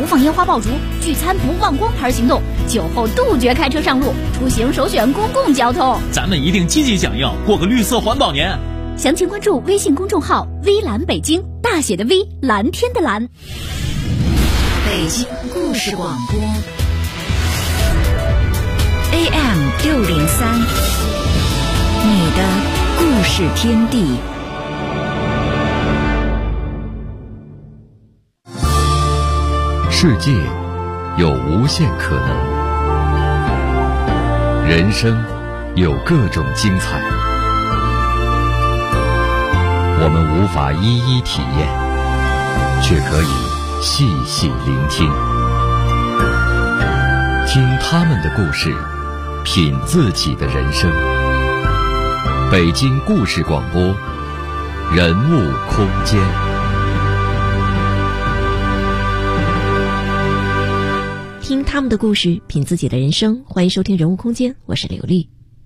不放烟花爆竹，聚餐不忘光牌行动，酒后杜绝开车上路，出行首选公共交通。 咱们一定积极响应，过个绿色环保年。 详情关注微信公众号微蓝北京，大写的 V， 蓝天的蓝。 北京故事广播 AM603，你的故事天地。 世界有无限可能，人生有各种精彩，我们无法一一体验，却可以细细聆听，听他们的故事，品自己的人生。北京故事广播，人物空间。 听他们的故事，品自己的人生。欢迎收听人物空间，我是刘丽。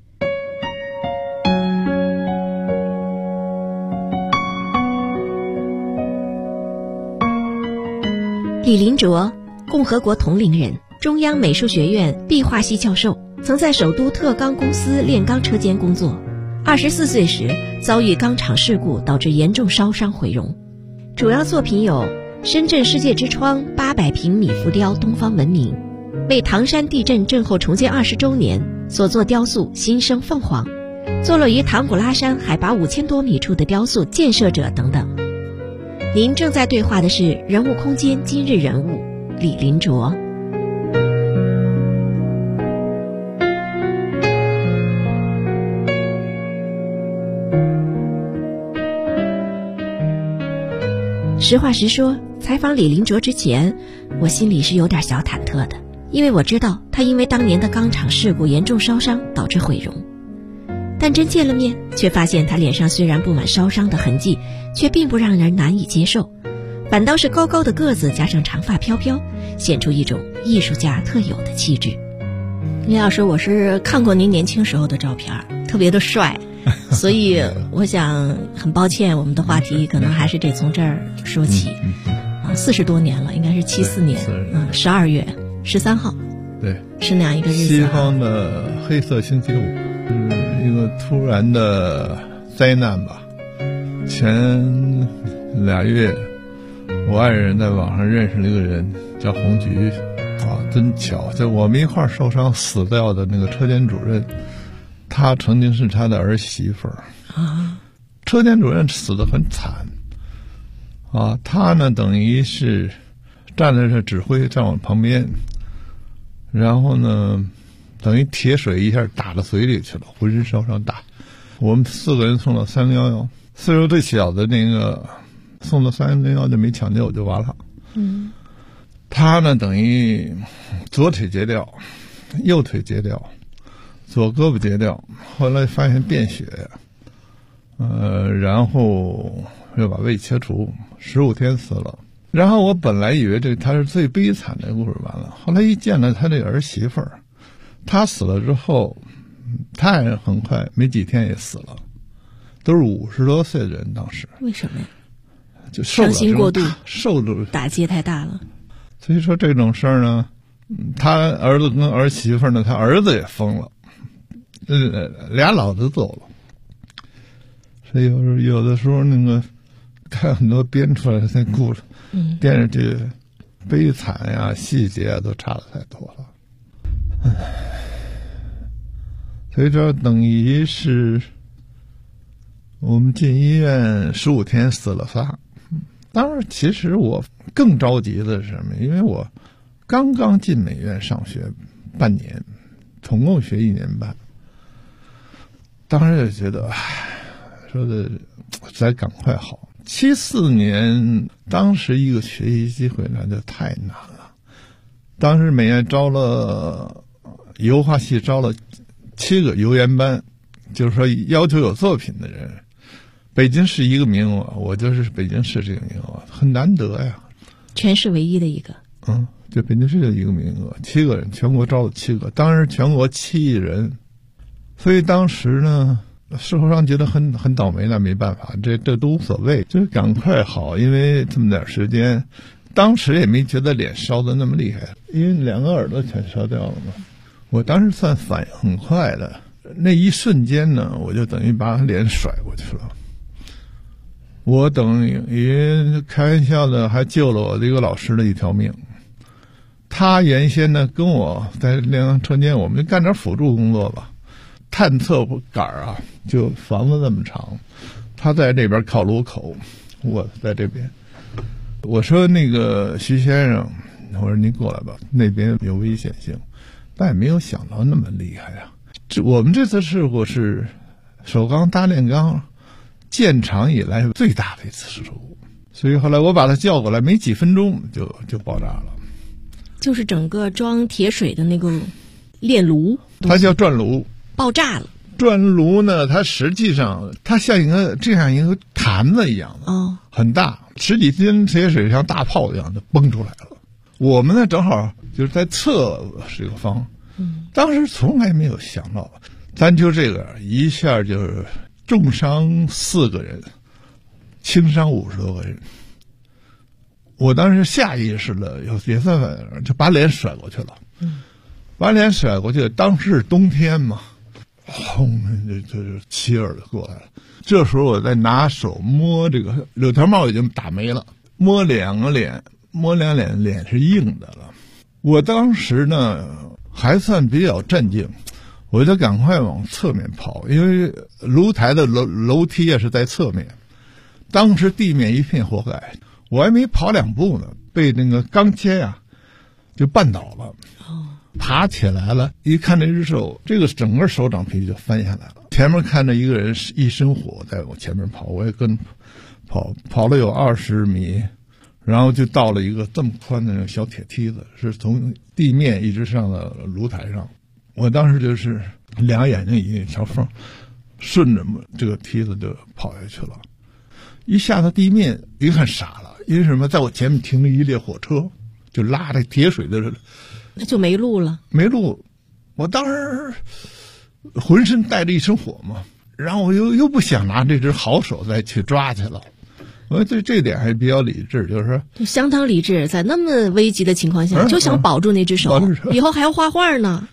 李林卓，共和国铜陵人，中央美术学院壁画系教授，曾在首都特钢公司炼钢车间工作。24岁时遭遇钢厂事故，导致严重烧伤毁容。主要作品有深圳世界之窗800平米浮雕《东方文明》，为唐山地震震后重建20周年所作雕塑《新生凤凰》，坐落于唐古拉山海拔5000多米处的雕塑《建设者》等等。您正在对话的是人物空间今日人物李林卓。实话实说，采访李林卓之前，我心里是有点小忐忑的，因为我知道他因为当年的钢厂事故严重烧伤导致毁容。但真见了面，却发现他脸上虽然布满烧伤的痕迹，却并不让人难以接受，反倒是高高的个子加上长发飘飘，显出一种艺术家特有的气质。李老师，我是看过您年轻时候的照片，特别的帅，所以我想很抱歉，我们的话题可能还是得从这儿说起。40多年了，应该是74年12月13号， 对， 是那样一个日子。 西方的黑色星期五，是一个突然的灾难吧。前2月，我爱人在网上认识了一个人，叫红菊，真巧，就我们一块儿受伤死掉的那个车间主任，他曾经是他的儿媳妇儿啊。车间主任死得很惨啊，他呢等于是站在这指挥，在我旁边，然后呢等于铁水一下打到嘴里去了，浑身烧伤大。我们4个人送到311，岁数最小的那个送到311就没抢救就完了。他呢等于左腿截掉，右腿截掉，左胳膊截掉，后来发现便血，然后又把胃切除，15天死了。然后我本来以为他是最悲惨的故事完了，后来一见了他这儿媳妇儿，他死了之后，他也很快没几天也死了，都是50多岁的人。当时为什么呀？ 就伤心过度， 受了打击太大了。 所以说这种事儿呢，他儿子跟儿媳妇呢，他儿子也疯了，俩老子走了。所以有的时候那个看很多编出来的那故事，电视剧悲惨呀、细节啊都差得太多了。所以这等于是我们进医院15天死了仨。当然其实我更着急的是什么？因为我刚刚进美院上学半年，总共学1年半，当时就觉得说的再赶快好。74年当时一个学习机会那就太难了，当时美院招了油画系招了7个油研班，就是说要求有作品的人，北京市一个名额，我就是北京市这个名额，很难得呀， 全市唯一的一个。 就北京市就一个名额，7个人，全国招了7个，当时全国7亿人，所以当时呢，社会上觉得很倒霉，那没办法，这都无所谓，就是赶快好，因为这么点时间， 当时也没觉得脸烧得那么厉害，因为2个耳朵全烧掉了嘛。我当时算反应很快的，那一瞬间呢，我就等于把脸甩过去了。我等于开玩笑的还救了我这个老师的一条命。他原先呢跟我在炼钢车间，我们就干点辅助工作吧。探测杆啊，就房子那么长，他在这边靠路口，我在这边。我说那个徐先生，我说您过来吧，那边有危险性，但也没有想到那么厉害啊。我们这次事故是首钢搭炼钢建厂以来最大的一次事故，所以后来我把他叫过来，没几分钟就爆炸了。 就是整个装铁水的那个炼炉， 它叫转炉， 爆炸了。 转炉呢，它实际上它像这样一个坛子一样的，很大，10几斤铁水像大炮一样的崩出来了。我们呢正好就是在侧这个方，当时从来没有想到，咱就这个一下就是重伤4个人，轻伤50多个人。我当时下意识的也算反应，就把脸甩过去了。把脸甩过去，当时是冬天嘛，轰，就是气儿就过来了。这时候我在拿手摸这个柳条帽已经打没了，摸2个脸，脸是硬的了。我当时呢还算比较镇静，我就赶快往侧面跑，因为炉台的楼梯也是在侧面，当时地面一片火海。我还没跑2步呢，被那个钢钎呀就绊倒了。爬起来了，一看那只手，这个整个手掌皮就翻下来了。前面看着一个人一身火在我前面跑，我也跟跑了有20米，然后就到了一个这么宽的那个小铁梯子，是从地面一直上到炉台上。我当时就是2眼睛一条缝，顺着这个梯子就跑下去了。一下到地面，一看傻了，因为什么？在我前面停了一列火车，就拉着铁水的， 那就没路了。 没路，我当时浑身带着一身火嘛，然后我又不想拿这只好手再去抓去了。我对这点还比较理智，就是说就相当理智，在那么危急的情况下，就想保住那只手，以后还要画画呢。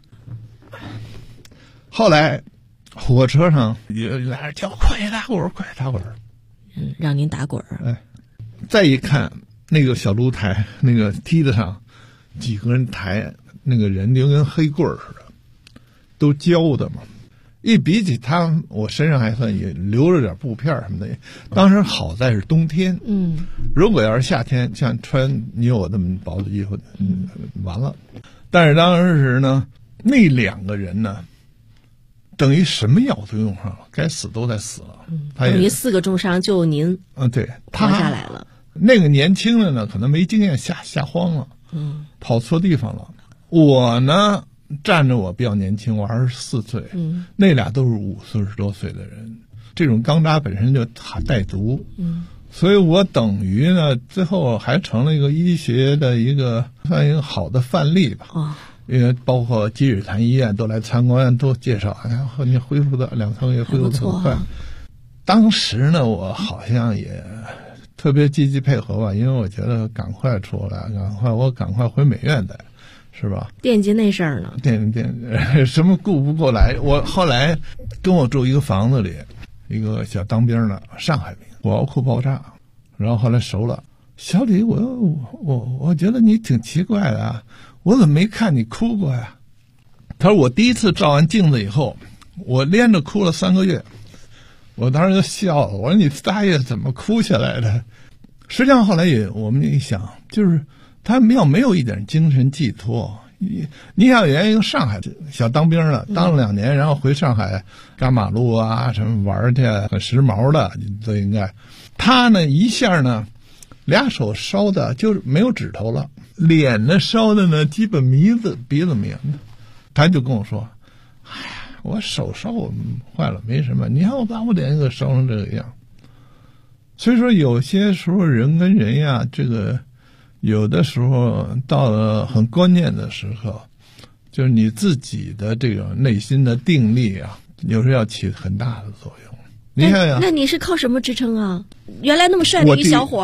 后来火车上也来叫快打滚，快打滚。 让您打滚。 再一看那个小炉台，那个梯子上几个人抬，那个人就跟黑棍儿似的，都焦的嘛。一比起他，我身上还算也留着点布片什么的。当时好在是冬天，如果要是夏天，像穿你我这么薄的衣服，完了。但是当时呢，那2个人呢，等于什么药都用上了，该死都在死了。 等于4个重伤就您对， 活下来了。 那个年轻的呢，可能没经验，吓慌了，跑错地方了。我呢站着，我比较年轻，我24岁，那俩都是50多岁的人。这种钢渣本身就带毒，所以我等于呢最后还成了一个医学的算一个好的范例吧。因为包括积水潭医院都来参观，都介绍，你恢复的2、3个月恢复的很快。当时呢，我好像也特别积极配合吧，因为我觉得赶快出来，赶快回美院来，是吧？ 惦记那事儿呢， 什么顾不过来。我后来跟我住一个房子里，一个小当兵的上海兵，火药库爆炸，然后后来熟了。小李，我觉得你挺奇怪的啊，我怎么没看你哭过呀？他说我第一次照完镜子以后，我连着哭了3个月。我当时就笑了，我说你大爷怎么哭下来的？实际上后来我们一想，就是他要没有一点精神寄托。你想原来一个上海小当兵的，当了2年，然后回上海赶马路啊，什么玩去，很时髦的都应该。他呢一下呢，2手烧的就是没有指头了，脸呢烧的呢基本鼻子没有。他就跟我说：“哎呀，我手烧坏了，没什么。你看我把我脸给烧成这个样。”所以说有些时候人跟人呀，这个有的时候到了很关键的时刻，就是你自己的这种内心的定力啊，有时候要起很大的作用。你想想， 那你是靠什么支撑啊？原来那么帅的一小伙儿，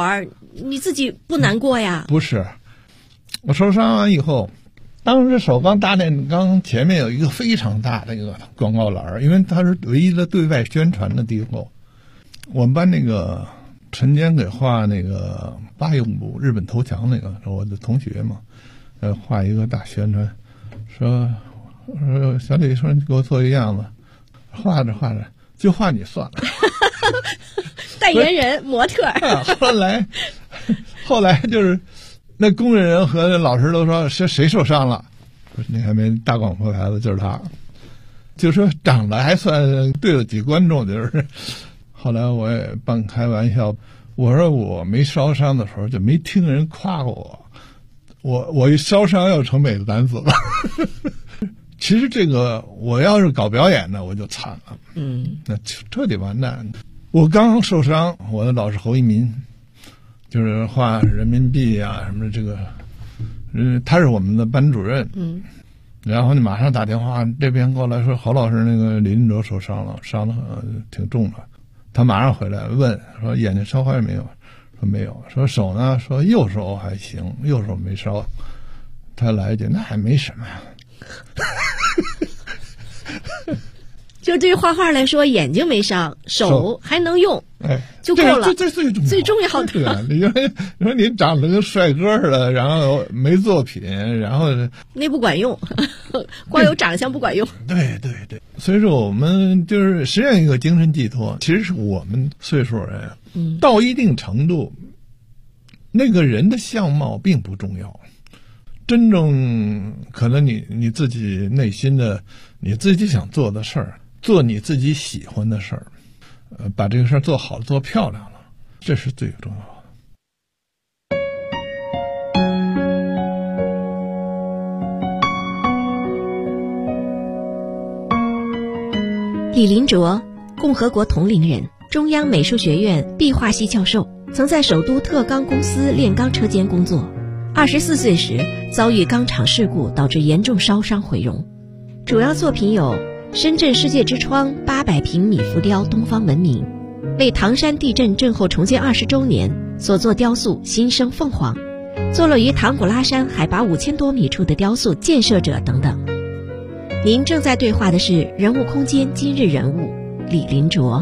你自己不难过呀？ 不是，我受伤完以后，当时首钢大炼钢前面有一个非常大的一个广告栏，因为它是唯一的对外宣传的地方。我们班那个陈坚给画那个八永部日本投降那个，我的同学嘛，画一个大宣传，说小李说你给我做一样子，画着画着就画你算了。 代言人模特。 后来就是那工人和老师都说谁受伤了，不是那还没大广播牌子就是他，就说长得还算对得起观众，就是。后来我也半开玩笑，我说我没烧伤的时候就没听人夸过我一烧伤要成美男子了。其实这个我要是搞表演的我就惨了，那彻底完蛋。我刚受伤，我的老师侯一民就是画人民币啊什么这个，他是我们的班主任，然后你马上打电话这边过来说侯老师那个李林哲受伤了，伤得挺重的。他马上回来问说眼睛烧坏没有，说没有。说手呢，说右手还行，右手没烧。他来一句那还没什么呀。 就对于画画来说，眼睛没伤，手还能用，就够了。 这最重要的。 对啊，你说你长得跟帅哥似的，然后没作品，然后那不管用，光有长相不管用。 对，所以说我们就是实现一个精神寄托。其实是我们岁数人，到一定程度，那个人的相貌并不重要。真正可能你自己内心的你自己想做的事儿，做你自己喜欢的事儿，把这个事儿做好了，做漂亮了，这是最重要的。李林卓，共和国同龄人，中央美术学院壁画系教授，曾在首都特钢公司炼钢车间工作。24岁时遭遇钢厂事故，导致严重烧伤毁容。主要作品有深圳世界之窗800平米浮雕东方文明，为唐山地震震后重建20周年所作雕塑新生凤凰，坐落于唐古拉山海拔5000多米处的雕塑建设者等等。您正在对话的是人物空间今日人物李林卓。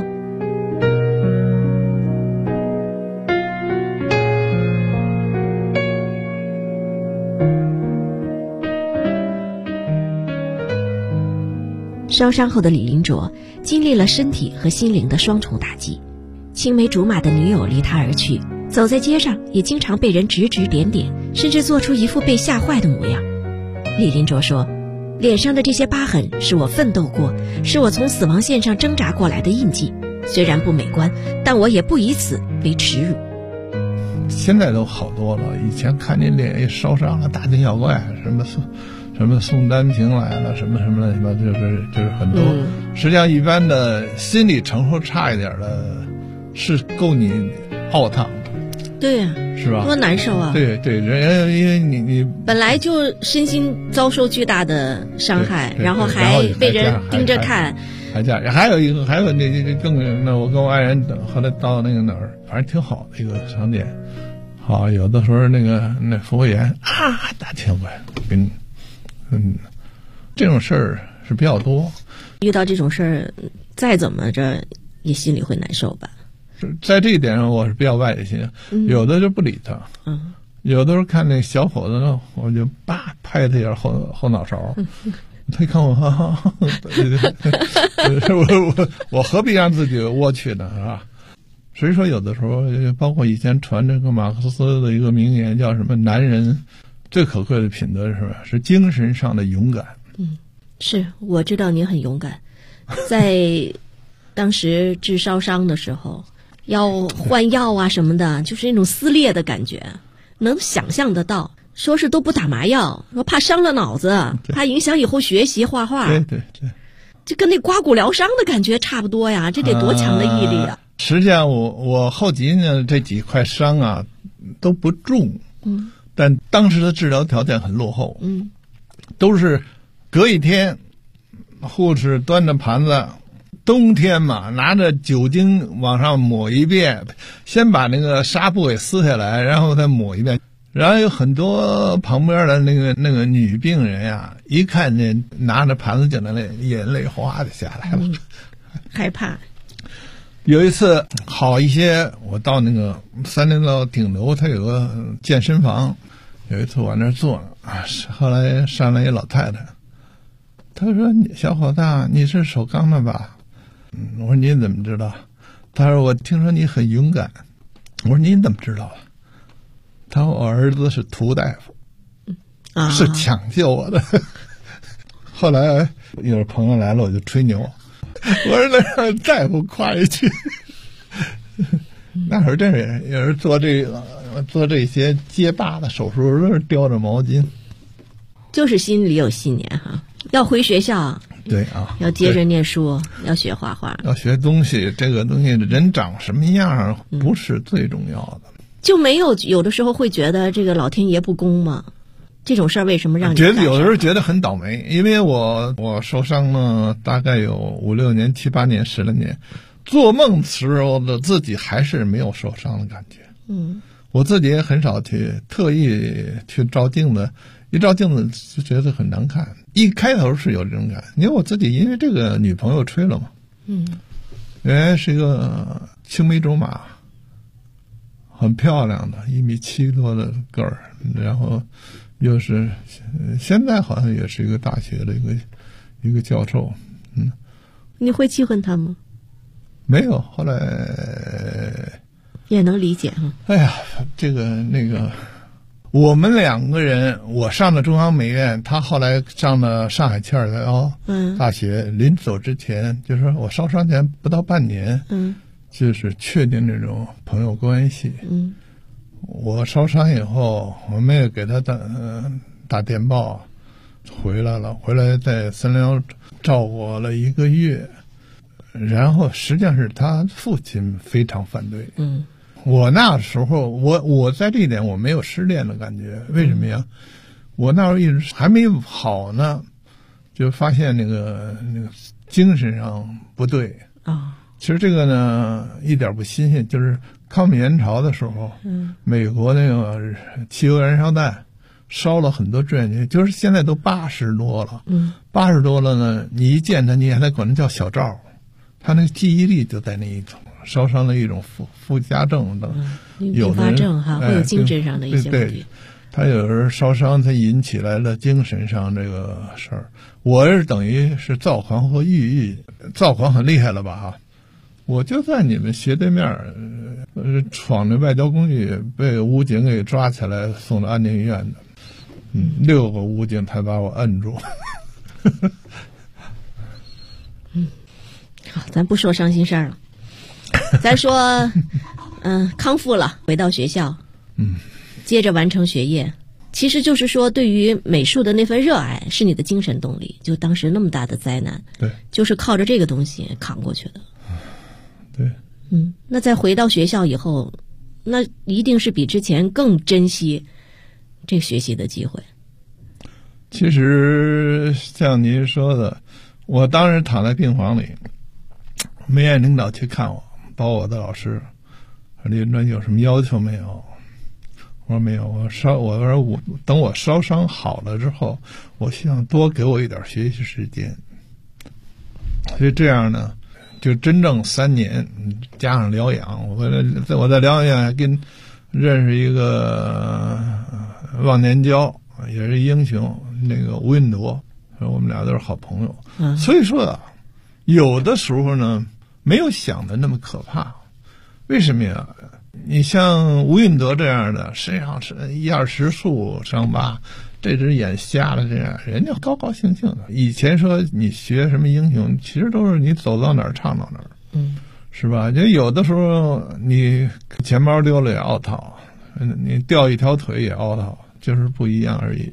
烧伤后的李林卓经历了身体和心灵的双重打击，青梅竹马的女友离他而去，走在街上也经常被人指指点点，甚至做出一副被吓坏的模样。李林卓说，脸上的这些疤痕是我奋斗过，是我从死亡线上挣扎过来的印记，虽然不美观，但我也不以此为耻辱。 现在都好多了，以前看见脸一烧伤了大惊小怪，什么宋丹萍来了，什么乱七八糟，就是很多。实际上一般的心理承受差一点的是够你懊丧。 对呀， 是吧？ 多难受啊！ 对，人因为你本来就身心遭受巨大的伤害，然后还被人盯着看， 还有那更那我跟我爱人后来到那个哪儿，反正挺好的一个商店。好，有的时候那服务员大千万跟。这种事儿是比较多。 遇到这种事儿，再怎么着也心里会难受吧？ 在这一点上，我是比较外心，有的就不理他，有的时候看那小伙子呢，我就拍他一下后脑勺，他一看我，我何必让自己窝屈呢？是吧？所以说，有的时候，包括以前传这个马克思的一个名言，叫什么？男人最可贵的品德是吧？是精神上的勇敢。 是，我知道您很勇敢，在当时治烧伤的时候，要换药啊什么的，就是那种撕裂的感觉，能想象得到。说是都不打麻药，说怕伤了脑子，怕影响以后学习画画。 对， 就跟那刮骨疗伤的感觉差不多呀，这得多强的毅力啊！ 实际上我后脊呢这几块伤啊都不重，但当时的治疗条件很落后，都是隔一天，护士端着盘子冬天嘛，拿着酒精往上抹一遍，先把那个纱布给撕下来，然后再抹一遍。然后有很多旁边的那个女病人呀，一看见拿着盘子进来，眼泪哗的下来了， 害怕。 有一次好一些，我到那个三林道顶楼，它有个健身房，有一次我在那儿坐啊，后来上来一老太太，她说：“小伙子，你是首钢的吧？”我说：“您怎么知道？”她说：“我听说你很勇敢。”我说：“您怎么知道的？”她说：“我儿子是涂大夫，是抢救我的。”后来有朋友来了，我就吹牛。我说那让大夫夸一句，那会儿真是有人做这些结疤的手术都是叼着毛巾， 就是心里有信念哈，要回学校， 对啊， 要接着念书，要学画画， 要学东西。这个东西人长什么样不是最重要的， 就没有的时候会觉得这个老天爷不公吗？这种事儿为什么让你觉得有的时候觉得很倒霉？因为我受伤了，大概有5、6年、7、8年、10来年，做梦时候的自己还是没有受伤的感觉。我自己也很少特意去照镜子，一照镜子就觉得很难看。一开头是有这种感觉，因为我自己因为这个女朋友吹了嘛，原来是一个青梅竹马，很漂亮的1.7米多的个儿，然后又是现在好像也是一个大学的一个教授。 你会气愤他吗？ 没有，后来也能理解哈。 哎呀，这个那个，我们2个人，我上了中央美院，他后来上了上海7·2幺大学。临走之前，就是说我烧伤前不到半年，就是确定这种朋友关系。我烧伤以后，我们也给他打电报，回来了，回来在301照顾了1个月，然后实际上是他父亲非常反对。我那时候我在这一点我没有失恋的感觉，为什么呀？我那时候一直还没好呢，就发现那个精神上不对啊。其实这个呢一点不新鲜，就是抗美援朝的时候，美国那个汽油燃烧弹烧了很多志愿军，就是现在都80多了，80多了呢，你一见他，你还得管他叫小赵，他那个记忆力就在那一种烧伤的一种附加症等，有的人会有精神上的一些问题。 他有人烧伤，他引起来了精神上这个事儿。我是等于是躁狂和抑郁，躁狂很厉害了吧哈。我就在你们斜对面，闯着外交工具被武警给抓起来送到安定医院的，6个武警才把我摁住。 好，咱不说伤心事儿了，咱说，康复了，回到学校，接着完成学业。其实就是说，对于美术的那份热爱是你的精神动力。就当时那么大的灾难， 对， 就是靠着这个东西扛过去的。 对， 那在回到学校以后，那一定是比之前更珍惜这学习的机会。 其实像您说的，我当时躺在病房里，美院领导去看我，包括我的老师，李文专有什么要求没有？我说没有，我说等我烧伤好了之后，我希望多给我一点学习时间。所以这样呢，就真正3年加上疗养，我在疗养院跟认识一个忘年交，也是英雄，那个吴运铎，我们俩都是好朋友。所以说啊，有的时候呢，没有想的那么可怕。为什么呀？你像吴运铎这样的，身上是1-20处伤疤，这只眼瞎了，这样人家高高兴兴的。以前说你学什么英雄，其实都是你走到哪儿唱到哪儿，是吧？就有的时候你钱包丢了也凹掏，你掉一条腿也凹掏，就是不一样而已。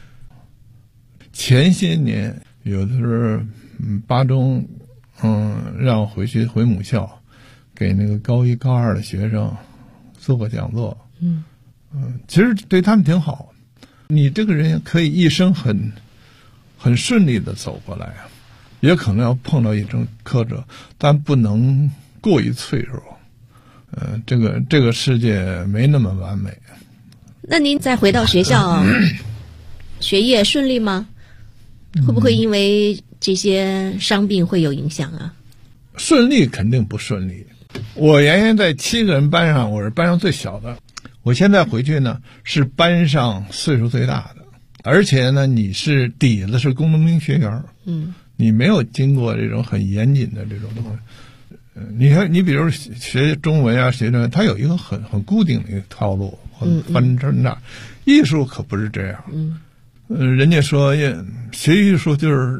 前些年有的时候8中让我回母校，给那个高1、高2的学生做过讲座。其实对他们挺好。你这个人可以一生很顺利的走过来， 也可能要碰到一种挫折，但不能过于脆弱。这个世界没那么完美。 那您再回到学校，学业顺利吗？会不会因为这些伤病会有影响啊？ 顺利肯定不顺利。我原先在7个人班上，我是班上最小的。我现在回去呢，是班上岁数最大的，而且呢，你是底子是工农兵学员，你没有经过这种很严谨的这种东西。你看，你比如学中文啊，学这，它有一个很固定的一个套路，分成那。艺术可不是这样。人家说学艺术就是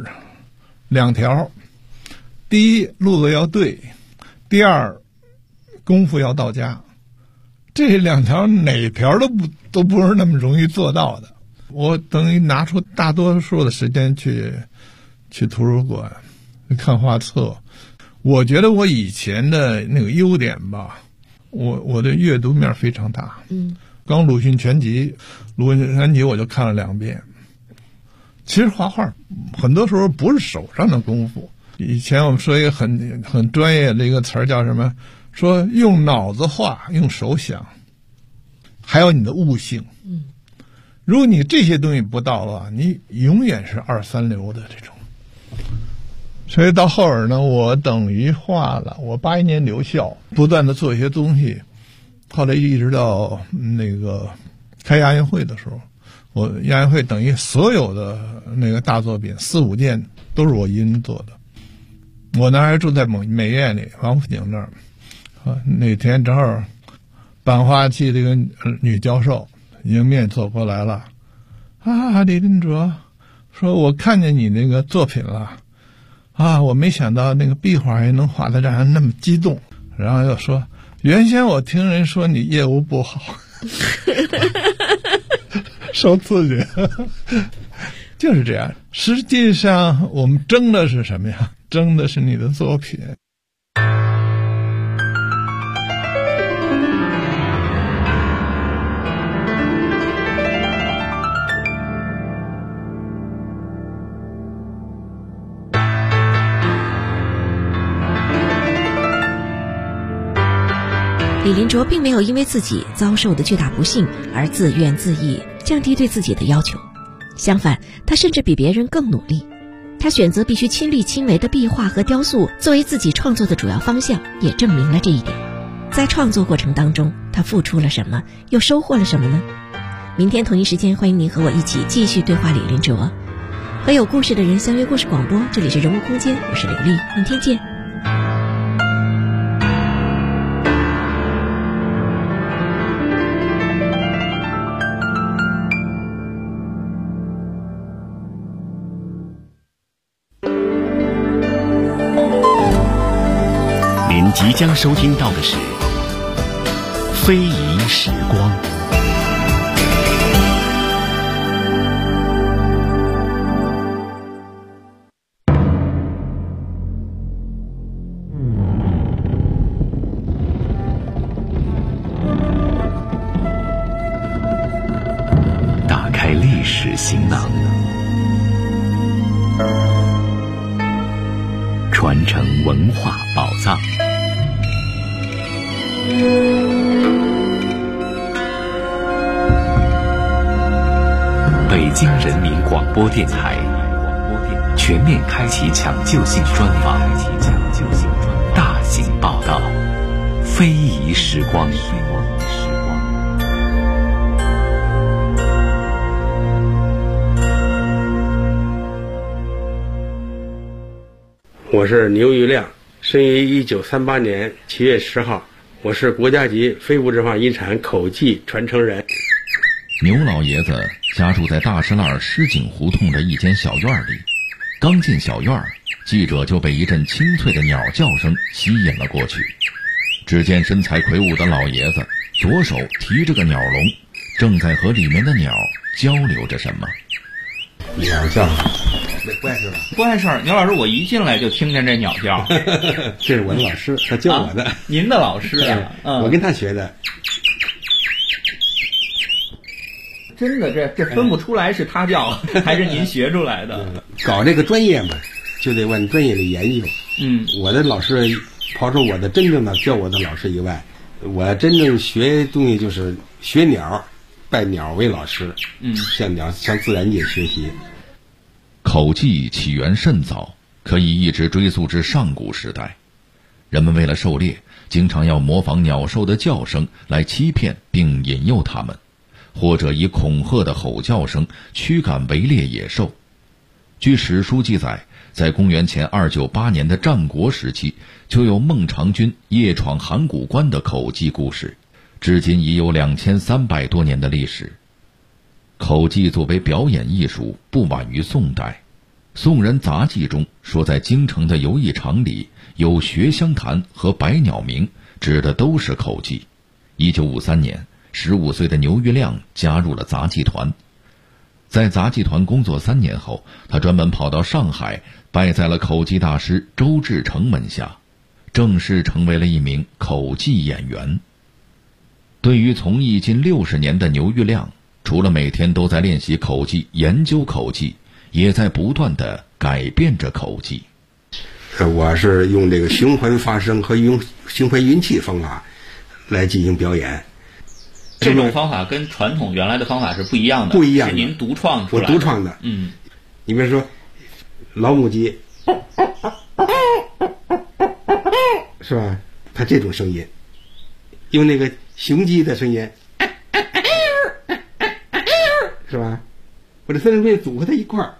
2条：第一，路子要对；第二，功夫要到家。这2条哪条都不是那么容易做到的。我等于拿出大多数的时间去图书馆看画册。我觉得我以前的那个优点吧，我的阅读面非常大。刚鲁迅全集我就看了2遍。其实画画很多时候不是手上的功夫。以前我们说一个很专业的一个词儿叫什么？说用脑子画，用手想，还有你的悟性。如果你这些东西不到的话，你永远是2、3流的这种。所以到后边呢，我等于画了，我81年留校，不断的做一些东西，后来一直到那个开亚运会的时候，我亚运会等于所有的那个大作品4、5件都是我一人做的。我那还住在美院里，王府井那儿。那天正好版画系这个女教授迎面走过来了，李林哲说：“我看见你那个作品了。我没想到那个壁画也能画得让人那么激动。”然后又说：“原先我听人说你业务不好。”受刺激。就是这样。实际上我们争的是什么呀？争的是你的作品。 李林卓并没有因为自己遭受的巨大不幸而自怨自艾，降低对自己的要求。相反，他甚至比别人更努力。他选择必须亲力亲为的壁画和雕塑作为自己创作的主要方向，也证明了这一点。在创作过程当中，他付出了什么，又收获了什么呢？明天同一时间，欢迎您和我一起继续对话李林卓。和有故事的人相约故事广播，这里是人物空间，我是刘丽，明天见。 您即将收听到的是《非遗时光》。打开历史行囊，传承文化宝藏。北京人民广播电台全面开启抢救性专访，大型报道，非遗时光。 我是牛玉亮，生于1938年7月10号，我是国家级非物质文化遗产口技传承人。 牛老爷子家住在大石栏石井胡同的一间小院里，刚进小院，记者就被一阵清脆的鸟叫声吸引了过去。只见身材魁梧的老爷子左手提着个鸟笼，正在和里面的鸟交流着什么。 鸟叫，不碍事吧？ 不碍事儿。牛老师，我一进来就听见这鸟叫。 这是我的老师，他教我的。 您的老师啊？ 我跟他学的。 真的，这分不出来是他叫还是您学出来的。 搞这个专业嘛， 就得往专业里研究。我的老师刨除我的真正的教我的老师以外，我真正学东西就是学鸟，拜鸟为老师。向自然界学习。 口技起源甚早，可以一直追溯至上古时代。人们为了狩猎，经常要模仿鸟兽的叫声来欺骗并引诱它们，或者以恐吓的吼叫声驱赶围猎野兽。据史书记载，在公元前298年的战国时期，就有孟尝君夜闯函谷关的口技故事，至今已有2300多年的历史。口技作为表演艺术，不晚于宋代。宋人杂记中说，在京城的游艺场里有学香坛和百鸟鸣，指的都是口技。1953年，15岁的牛玉亮加入了杂技团。在杂技团工作3年后，他专门跑到上海，拜在了口技大师周志成门下，正式成为了一名口技演员。对于从艺近60年的牛玉亮，除了每天都在练习口技、研究口技，也在不断地改变着口技。 我是用这个循环发声和用循环运气方法来进行表演。 这种方法跟传统原来的方法是不一样的， 不一样的， 是您独创出来的。 我独创的。你比如说老母鸡，是吧？它这种声音，用那个雄鸡的声音，是吧？我这三种声音组合在一块儿，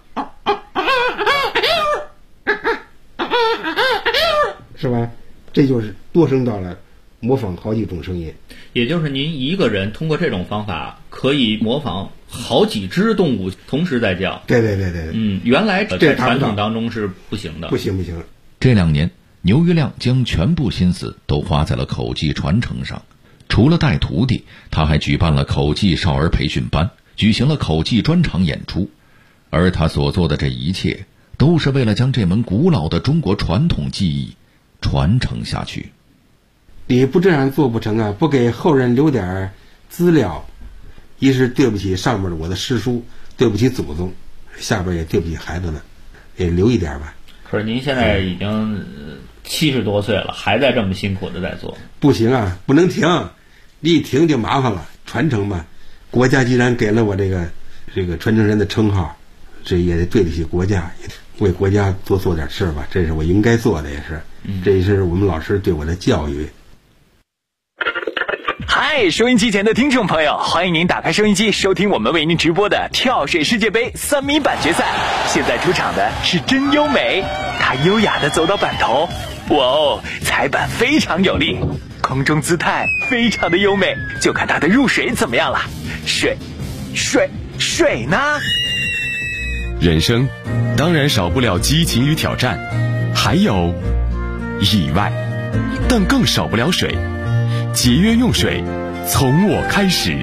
是吧？这就是多声道了，模仿好几种声音。 也就是您一个人通过这种方法可以模仿好几只动物同时在叫。 对。 原来在传统当中是不行的。 不行。 这2年，牛玉亮将全部心思都花在了口技传承上。除了带徒弟，他还举办了口技少儿培训班，举行了口技专场演出。而他所做的这一切，都是为了将这门古老的中国传统技艺传承下去。 你不这样做不成啊！不给后人留点资料，一是对不起上面的我的师叔，对不起祖宗，下边也对不起孩子们，也留一点吧。 可是您现在已经70多岁了，还在这么辛苦的在做。 不行啊，不能停，你一停就麻烦了。传承嘛，国家既然给了我这个传承人的称号，这也得对得起国家，也为国家多做点事吧，这是我应该做的，也是，这也是我们老师对我的教育。 嗨，收音机前的听众朋友，欢迎您打开收音机收听我们为您直播的跳水世界杯3米板决赛。现在出场的是真优美，她优雅地走到板头，哇哦，踩板非常有力，空中姿态非常的优美，就看她的入水怎么样了。水呢？ 人生当然少不了激情与挑战，还有意外，但更少不了水。节约用水，从我开始。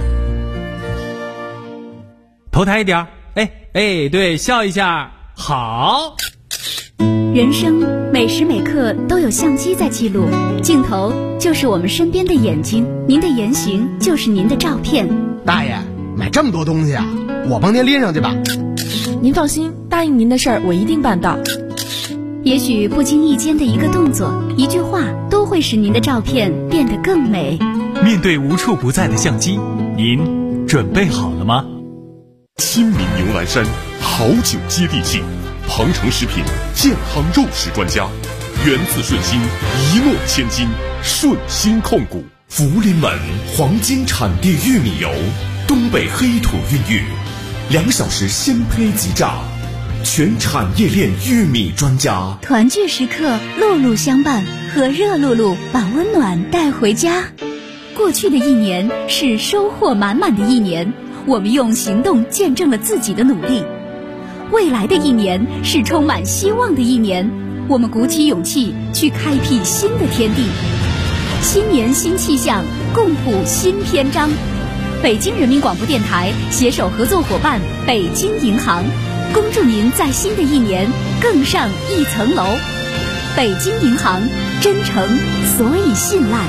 头抬一点，对，笑一下，好。 人生每时每刻都有相机在记录，镜头就是我们身边的眼睛，您的言行就是您的照片。 大爷，买这么多东西啊，我帮您拎上去吧。 您放心，答应您的事儿我一定办到。 也许不经意间的一个动作、一句话，都会使您的照片变得更美。 面对无处不在的相机，您准备好了吗？ 亲民牛栏山，好酒接地气，鹏城食品健康肉食专家，源自顺心，一诺千金，顺心控股。 福临门黄金产地玉米油，东北黑土孕育，2小时鲜胚即榨，全产业链玉米专家。 团聚时刻，路路相伴，和热露露把温暖带回家。过去的1年是收获满满的1年，我们用行动见证了自己的努力。未来的1年是充满希望的1年，我们鼓起勇气去开辟新的天地。新年新气象，共谱新篇章。北京人民广播电台携手合作伙伴北京银行，恭祝您在新的1年更上一层楼。北京银行，真诚所以信赖。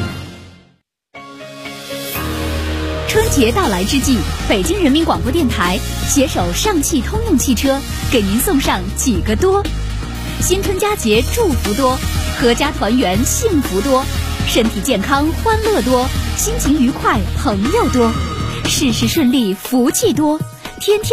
春节到来之际，北京人民广播电台携手上汽通用汽车，给您送上几个多： 新春佳节祝福多，阖家团圆幸福多，身体健康欢乐多，心情愉快朋友多，事事顺利福气多，天天